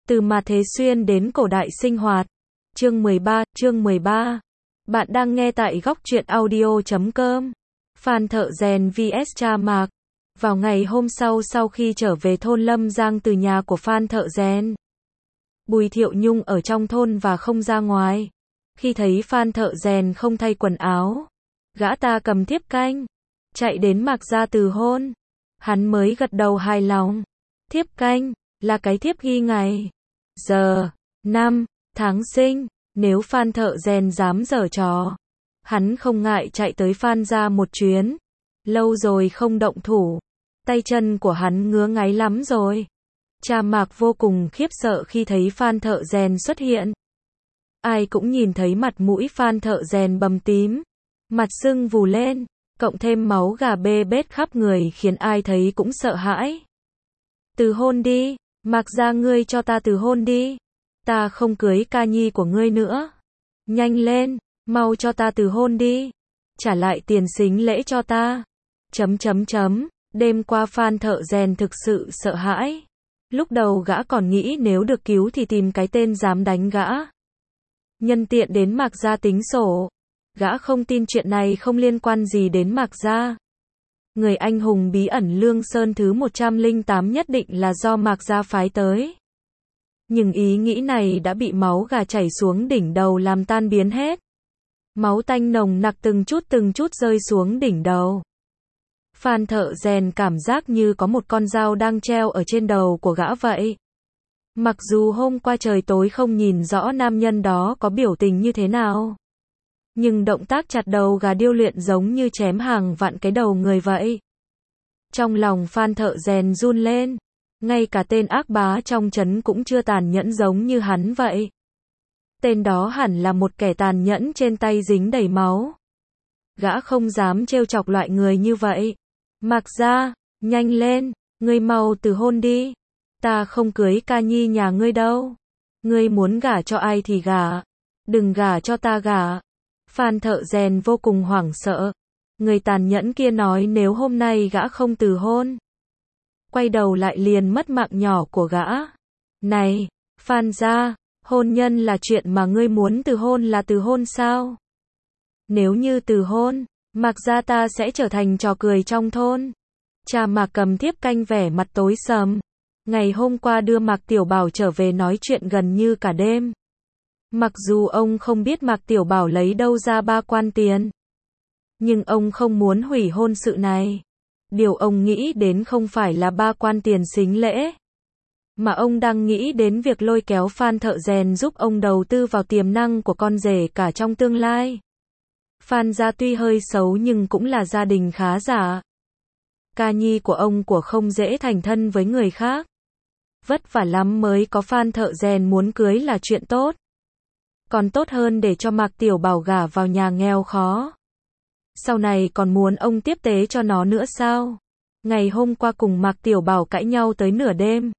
Từ mà Thế Xuyên đến cổ đại sinh hoạt. Chương 13. Bạn đang nghe tại góc truyện audio.com. Phan Thợ Rèn vs Cha Mạc. Vào ngày hôm sau khi trở về thôn Lâm Giang từ nhà của Phan Thợ Rèn, Bùi Thiệu Nhung ở trong thôn và không ra ngoài. Khi thấy Phan Thợ Rèn không thay quần áo, gã ta cầm thiếp canh, chạy đến Mạc gia từ hôn. Hắn mới gật đầu hài lòng. Thiếp canh là cái thiếp ghi ngày, giờ, năm, tháng sinh. Nếu Phan Thợ Rèn dám giở trò, hắn không ngại chạy tới Phan gia một chuyến. Lâu rồi không động thủ, tay chân của hắn ngứa ngáy lắm rồi. Cha Mạc vô cùng khiếp sợ khi thấy Phan Thợ Rèn xuất hiện. Ai cũng nhìn thấy mặt mũi Phan Thợ Rèn bầm tím, mặt sưng vù lên, cộng thêm máu gà bê bết khắp người khiến ai thấy cũng sợ hãi. Từ hôn đi, Mạc gia ngươi cho ta từ hôn đi. Ta không cưới ca nhi của ngươi nữa. Nhanh lên, mau cho ta từ hôn đi. Trả lại tiền sính lễ cho ta. Đêm qua Phan Thợ Rèn thực sự sợ hãi. Lúc đầu gã còn nghĩ nếu được cứu thì tìm cái tên dám đánh gã, nhân tiện đến Mạc gia tính sổ. Gã không tin chuyện này không liên quan gì đến Mạc gia. Người anh hùng bí ẩn Lương Sơn thứ 108 nhất định là do Mạc gia phái tới. Nhưng ý nghĩ này đã bị máu gà chảy xuống đỉnh đầu làm tan biến hết. Máu tanh nồng nặc từng chút rơi xuống đỉnh đầu. Phan Thợ Rèn cảm giác như có một con dao đang treo ở trên đầu của gã vậy. Mặc dù hôm qua trời tối không nhìn rõ nam nhân đó có biểu tình như thế nào, nhưng động tác chặt đầu gà điêu luyện giống như chém hàng vạn cái đầu người vậy. Trong lòng Phan Thợ Rèn run lên. Ngay cả tên ác bá trong trấn cũng chưa tàn nhẫn giống như hắn vậy. Tên đó hẳn là một kẻ tàn nhẫn trên tay dính đầy máu. Gã không dám trêu chọc loại người như vậy. Mạc gia, nhanh lên, ngươi mau từ hôn đi. Ta không cưới ca nhi nhà ngươi đâu. Ngươi muốn gả cho ai thì gả, đừng gả cho ta gả. Phan Thợ Rèn vô cùng hoảng sợ. Người tàn nhẫn kia nói nếu hôm nay gã không từ hôn, quay đầu lại liền mất mạng nhỏ của gã. Này, Phan gia, hôn nhân là chuyện mà ngươi muốn từ hôn là từ hôn sao? Nếu như từ hôn, Mạc gia ta sẽ trở thành trò cười trong thôn. Cha Mạc cầm thiếp canh vẻ mặt tối sầm. Ngày hôm qua đưa Mạc Tiểu Bảo trở về nói chuyện gần như cả đêm. Mặc dù ông không biết Mạc Tiểu Bảo lấy đâu ra 3 quan tiền, nhưng ông không muốn hủy hôn sự này. Điều ông nghĩ đến không phải là 3 quan tiền sính lễ, mà ông đang nghĩ đến việc lôi kéo Phan Thợ Rèn giúp ông đầu tư vào tiềm năng của con rể cả trong tương lai. Phan gia tuy hơi xấu nhưng cũng là gia đình khá giả. Ca nhi của ông không dễ thành thân với người khác. Vất vả lắm mới có Phan Thợ Rèn muốn cưới là chuyện tốt. Còn tốt hơn để cho Mạc Tiểu Bảo gả vào nhà nghèo khó. Sau này còn muốn ông tiếp tế cho nó nữa sao? Ngày hôm qua cùng Mạc Tiểu Bảo cãi nhau tới nửa đêm.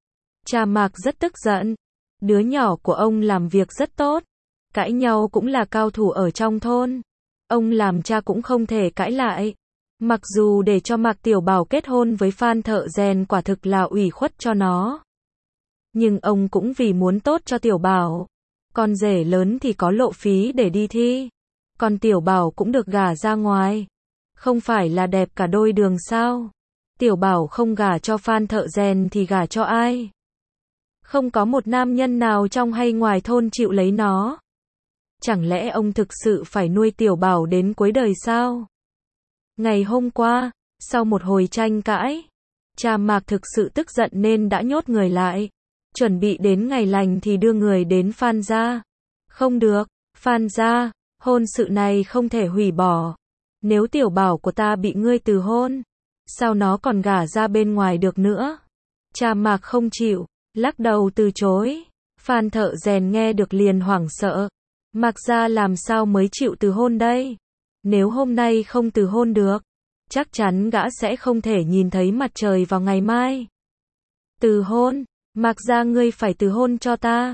Cha Mạc rất tức giận. Đứa nhỏ của ông làm việc rất tốt. Cãi nhau cũng là cao thủ ở trong thôn. Ông làm cha cũng không thể cãi lại. Mặc dù để cho Mạc Tiểu Bảo kết hôn với Phan Thợ Rèn quả thực là ủy khuất cho nó, nhưng ông cũng vì muốn tốt cho Tiểu Bảo. Con rể lớn thì có lộ phí để đi thi, còn Tiểu Bảo cũng được gả ra ngoài. Không phải là đẹp cả đôi đường sao? Tiểu Bảo không gả cho Phan Thợ Rèn thì gả cho ai? Không có một nam nhân nào trong hay ngoài thôn chịu lấy nó. Chẳng lẽ ông thực sự phải nuôi Tiểu Bảo đến cuối đời sao? Ngày hôm qua, sau một hồi tranh cãi, cha Mạc thực sự tức giận nên đã nhốt người lại. Chuẩn bị đến ngày lành thì đưa người đến Phan gia. Không được, Phan gia, hôn sự này không thể hủy bỏ. Nếu Tiểu Bảo của ta bị ngươi từ hôn, sao nó còn gả ra bên ngoài được nữa? Cha Mạc không chịu, lắc đầu từ chối. Phan Thợ Rèn nghe được liền hoảng sợ. Mạc gia làm sao mới chịu từ hôn đây? Nếu hôm nay không từ hôn được, chắc chắn gã sẽ không thể nhìn thấy mặt trời vào ngày mai. Từ hôn, Mạc gia ngươi phải từ hôn cho ta.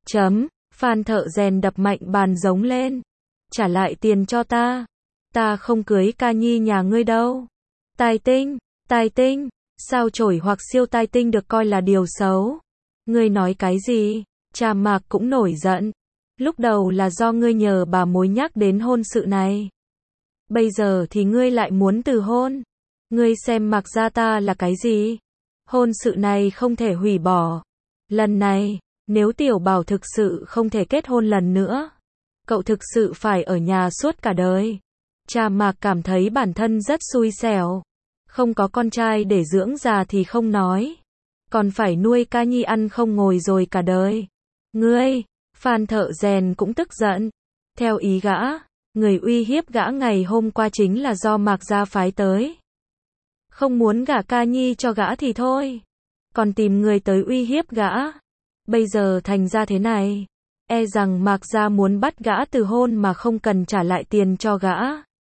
Phan Thợ Rèn đập mạnh bàn giống lên. Trả lại tiền cho ta. Ta không cưới ca nhi nhà ngươi đâu. Tài tinh, sao chổi hoặc siêu tài tinh được coi là điều xấu? Ngươi nói cái gì? Cha Mạc cũng nổi giận. Lúc đầu là do ngươi nhờ bà mối nhắc đến hôn sự này. Bây giờ thì ngươi lại muốn từ hôn. Ngươi xem Mạc gia ta là cái gì? Hôn sự này không thể hủy bỏ. Lần này, nếu Tiểu Bảo thực sự không thể kết hôn lần nữa, cậu thực sự phải ở nhà suốt cả đời. Cha Mạc cảm thấy bản thân rất xui xẻo. Không có con trai để dưỡng già thì không nói, còn phải nuôi ca nhi ăn không ngồi rồi cả đời. Ngươi, Phan Thợ Rèn cũng tức giận. Theo ý gã, người uy hiếp gã ngày hôm qua chính là do Mạc gia phái tới. Không muốn gả ca nhi cho gã thì thôi, còn tìm người tới uy hiếp gã. Bây giờ thành ra thế này, e rằng Mạc gia muốn bắt gã từ hôn mà không cần trả lại tiền cho gã.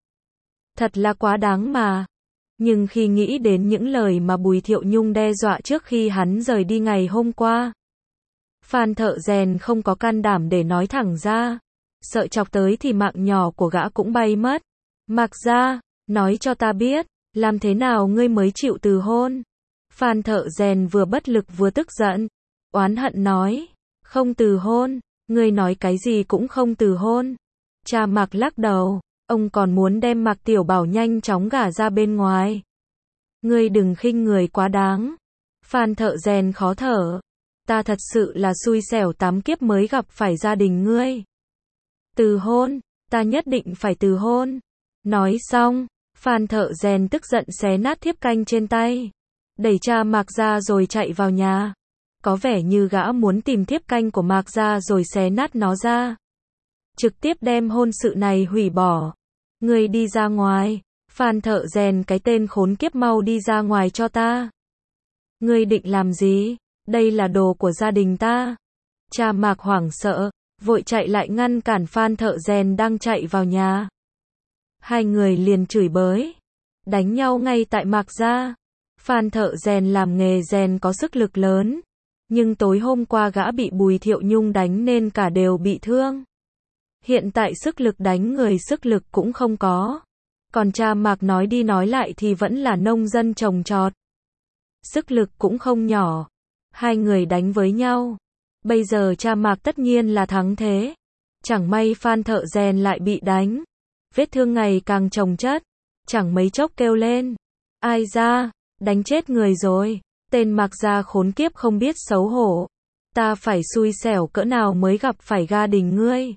Thật là quá đáng mà. Nhưng khi nghĩ đến những lời mà Bùi Thiệu Nhung đe dọa trước khi hắn rời đi ngày hôm qua, Phan Thợ Rèn không có can đảm để nói thẳng ra, sợ chọc tới thì mạng nhỏ của gã cũng bay mất. Mạc gia, nói cho ta biết, làm thế nào ngươi mới chịu từ hôn? Phan Thợ Rèn vừa bất lực vừa tức giận, oán hận nói, không từ hôn, ngươi nói cái gì cũng không từ hôn. Cha Mạc lắc đầu, ông còn muốn đem Mạc Tiểu Bảo nhanh chóng gả ra bên ngoài. Ngươi đừng khinh người quá đáng. Phan Thợ Rèn khó thở, ta thật sự là xui xẻo 8 kiếp mới gặp phải gia đình ngươi. Từ hôn, ta nhất định phải từ hôn. Nói xong, Phan Thợ Rèn tức giận xé nát thiếp canh trên tay, đẩy cha Mạc ra rồi chạy vào nhà. Có vẻ như gã muốn tìm thiếp canh của Mạc ra rồi xé nát nó ra, trực tiếp đem hôn sự này hủy bỏ. Ngươi đi ra ngoài. Phan Thợ Rèn, cái tên khốn kiếp, mau đi ra ngoài cho ta. Ngươi định làm gì? Đây là đồ của gia đình ta. Cha Mạc hoảng sợ, vội chạy lại ngăn cản Phan Thợ Rèn đang chạy vào nhà. Hai người liền chửi bới, đánh nhau ngay tại Mạc gia. Phan Thợ Rèn làm nghề rèn có sức lực lớn, nhưng tối hôm qua gã bị Bùi Thiệu Nhung đánh nên cả đều bị thương. Hiện tại sức lực đánh người sức lực cũng không có. Còn cha Mạc nói đi nói lại thì vẫn là nông dân trồng trọt, sức lực cũng không nhỏ. Hai người đánh với nhau, bây giờ cha Mạc tất nhiên là thắng thế. Chẳng may Phan Thợ Rèn lại bị đánh, vết thương ngày càng chồng chất, chẳng mấy chốc kêu lên, ai da, đánh chết người rồi, tên Mạc gia khốn kiếp không biết xấu hổ, ta phải xui xẻo cỡ nào mới gặp phải gia đình ngươi.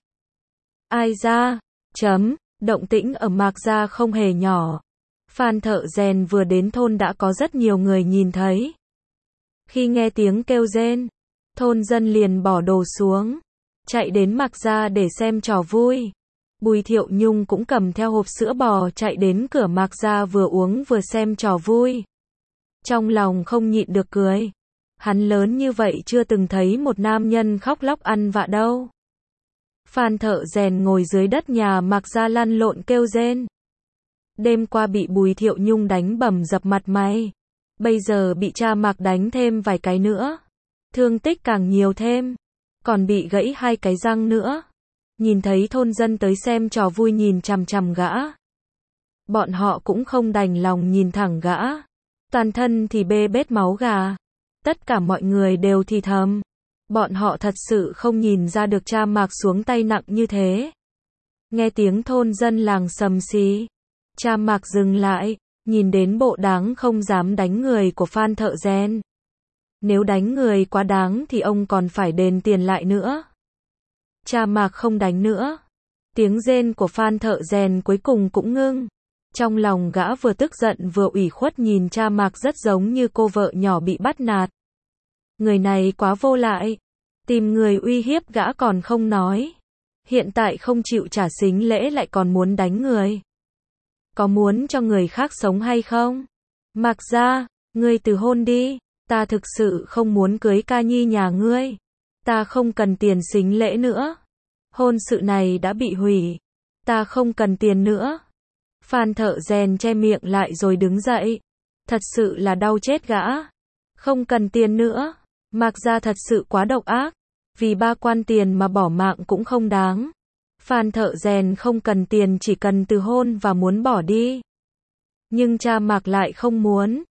Ai da, động tĩnh ở Mạc gia không hề nhỏ. Phan Thợ Rèn vừa đến thôn đã có rất nhiều người nhìn thấy. Khi nghe tiếng kêu rên, thôn dân liền bỏ đồ xuống, chạy đến Mạc gia để xem trò vui. Bùi Thiệu Nhung cũng cầm theo hộp sữa bò chạy đến cửa Mạc gia vừa uống vừa xem trò vui. Trong lòng không nhịn được cười. Hắn lớn như vậy chưa từng thấy một nam nhân khóc lóc ăn vạ đâu. Phan Thợ Rèn ngồi dưới đất nhà Mạc gia lăn lộn kêu rên. Đêm qua bị Bùi Thiệu Nhung đánh bầm dập mặt mày, bây giờ bị cha Mạc đánh thêm vài cái nữa, thương tích càng nhiều thêm, còn bị gãy 2 cái răng nữa. Nhìn thấy thôn dân tới xem trò vui nhìn chằm chằm gã, bọn họ cũng không đành lòng nhìn thẳng gã, toàn thân thì bê bết máu gà. Tất cả mọi người đều thì thầm, bọn họ thật sự không nhìn ra được cha Mạc xuống tay nặng như thế. Nghe tiếng thôn dân làng xầm xí, cha Mạc dừng lại, nhìn đến bộ đáng không dám đánh người của Phan Thợ Rèn. Nếu đánh người quá đáng thì ông còn phải đền tiền lại nữa. Cha Mạc không đánh nữa. Tiếng rên của Phan Thợ Rèn cuối cùng cũng ngưng. Trong lòng gã vừa tức giận vừa ủy khuất, nhìn cha Mạc rất giống như cô vợ nhỏ bị bắt nạt. Người này quá vô lại, tìm người uy hiếp gã còn không nói, hiện tại không chịu trả sính lễ lại còn muốn đánh người. Có muốn cho người khác sống hay không? Mạc gia, ngươi từ hôn đi, ta thực sự không muốn cưới ca nhi nhà ngươi. Ta không cần tiền sính lễ nữa. Hôn sự này đã bị hủy, ta không cần tiền nữa. Phan Thợ Rèn che miệng lại rồi đứng dậy. Thật sự là đau chết gã. Không cần tiền nữa. Mạc gia thật sự quá độc ác. Vì 3 quan tiền mà bỏ mạng cũng không đáng. Phan Thợ Rèn không cần tiền, chỉ cần từ hôn và muốn bỏ đi. Nhưng cha Mạc lại không muốn.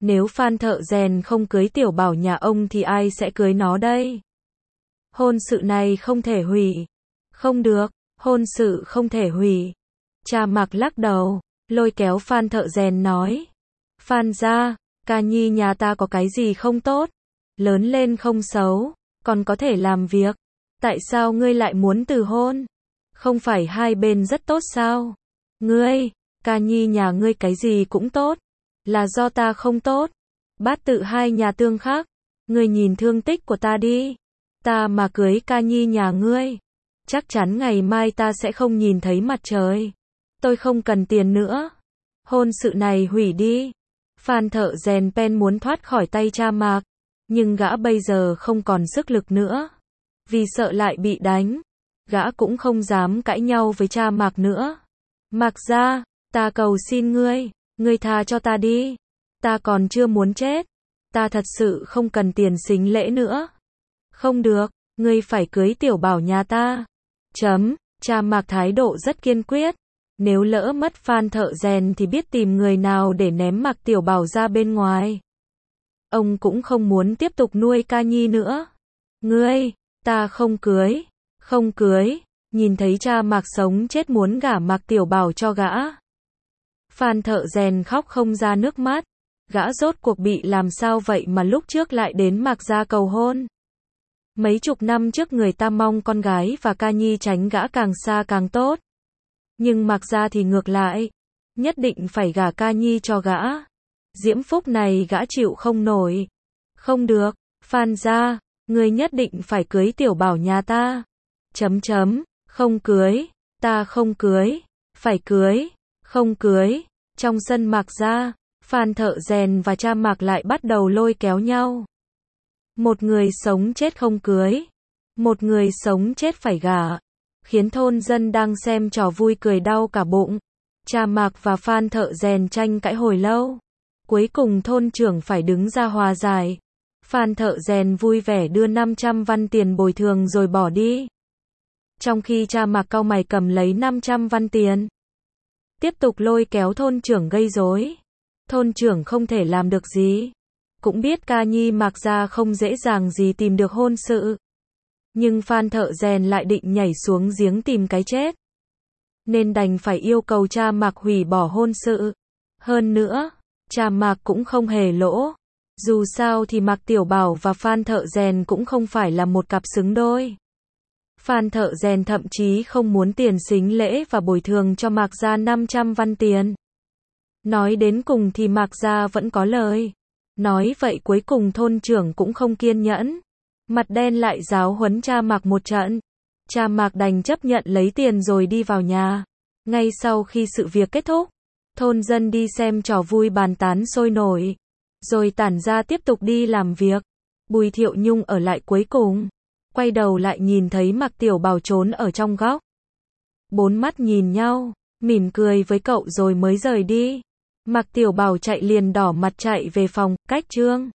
Nếu Phan Thợ Rèn không cưới Tiểu Bảo nhà ông thì ai sẽ cưới nó đây? Hôn sự này không thể hủy. Không được, hôn sự không thể hủy. Cha Mạc lắc đầu, lôi kéo Phan Thợ Rèn nói. Phan gia, ca nhi nhà ta có cái gì không tốt? Lớn lên không xấu, còn có thể làm việc. Tại sao ngươi lại muốn từ hôn? Không phải hai bên rất tốt sao? Ngươi, ca nhi nhà ngươi cái gì cũng tốt. Là do ta không tốt. Bát tự hai nhà tương khắc. Ngươi nhìn thương tích của ta đi. Ta mà cưới ca nhi nhà ngươi, chắc chắn ngày mai ta sẽ không nhìn thấy mặt trời. Tôi không cần tiền nữa. Hôn sự này hủy đi. Phan Thợ Rèn Pen muốn thoát khỏi tay cha Mạc, nhưng gã bây giờ không còn sức lực nữa. Vì sợ lại bị đánh, gã cũng không dám cãi nhau với cha Mạc nữa. Mạc gia, ta cầu xin ngươi tha cho ta đi. Ta còn chưa muốn chết. Ta thật sự không cần tiền sính lễ nữa. Không được, ngươi phải cưới Tiểu Bảo nhà ta. Cha Mạc thái độ rất kiên quyết. Nếu lỡ mất Phan Thợ Rèn thì biết tìm người nào để ném Mạc Tiểu Bảo ra bên ngoài. Ông cũng không muốn tiếp tục nuôi ca nhi nữa. Ta không cưới. Nhìn thấy cha Mạc sống chết muốn gả Mạc Tiểu Bảo cho gã. Phan Thợ Rèn khóc không ra nước mắt. Gã rốt cuộc bị làm sao vậy mà lúc trước lại đến Mạc gia cầu hôn. Mấy chục năm trước người ta mong con gái và ca nhi tránh gã càng xa càng tốt. Nhưng Mạc gia thì ngược lại. Nhất định phải gả ca nhi cho gã. Diễm phúc này gã chịu không nổi. Không được, Phan gia, ngươi nhất định phải cưới Tiểu Bảo nhà ta. Không cưới, ta không cưới, phải cưới, không cưới. Trong sân Mạc gia, Phan Thợ Rèn và cha Mạc lại bắt đầu lôi kéo nhau. Một người sống chết không cưới, một người sống chết phải gả, khiến thôn dân đang xem trò vui cười đau cả bụng. Cha Mạc và Phan Thợ Rèn tranh cãi hồi lâu. Cuối cùng thôn trưởng phải đứng ra hòa giải. Phan Thợ Rèn vui vẻ đưa 500 văn tiền bồi thường rồi bỏ đi. Trong khi cha Mạc cau mày cầm lấy 500 văn tiền. Tiếp tục lôi kéo thôn trưởng gây rối. Thôn trưởng không thể làm được gì. Cũng biết ca nhi Mạc gia không dễ dàng gì tìm được hôn sự. Nhưng Phan Thợ Rèn lại định nhảy xuống giếng tìm cái chết. Nên đành phải yêu cầu cha Mạc hủy bỏ hôn sự. Hơn nữa, cha Mạc cũng không hề lỗ. Dù sao thì Mạc Tiểu Bảo và Phan Thợ Rèn cũng không phải là một cặp xứng đôi. Phan Thợ Rèn thậm chí không muốn tiền sính lễ và bồi thường cho Mạc gia 500 văn tiền. Nói đến cùng thì Mạc gia vẫn có lời. Nói vậy cuối cùng thôn trưởng cũng không kiên nhẫn. Mặt đen lại giáo huấn cha Mạc một trận. Cha Mạc đành chấp nhận lấy tiền rồi đi vào nhà. Ngay sau khi sự việc kết thúc, thôn dân đi xem trò vui bàn tán sôi nổi. Rồi tản ra tiếp tục đi làm việc. Bùi Thiệu Nhung ở lại cuối cùng. Quay đầu lại nhìn thấy Mạc Tiểu Bảo trốn ở trong góc. Bốn mắt nhìn nhau, mỉm cười với cậu rồi mới rời đi. Mạc Tiểu Bảo chạy liền đỏ mặt chạy về phòng, cách Trương.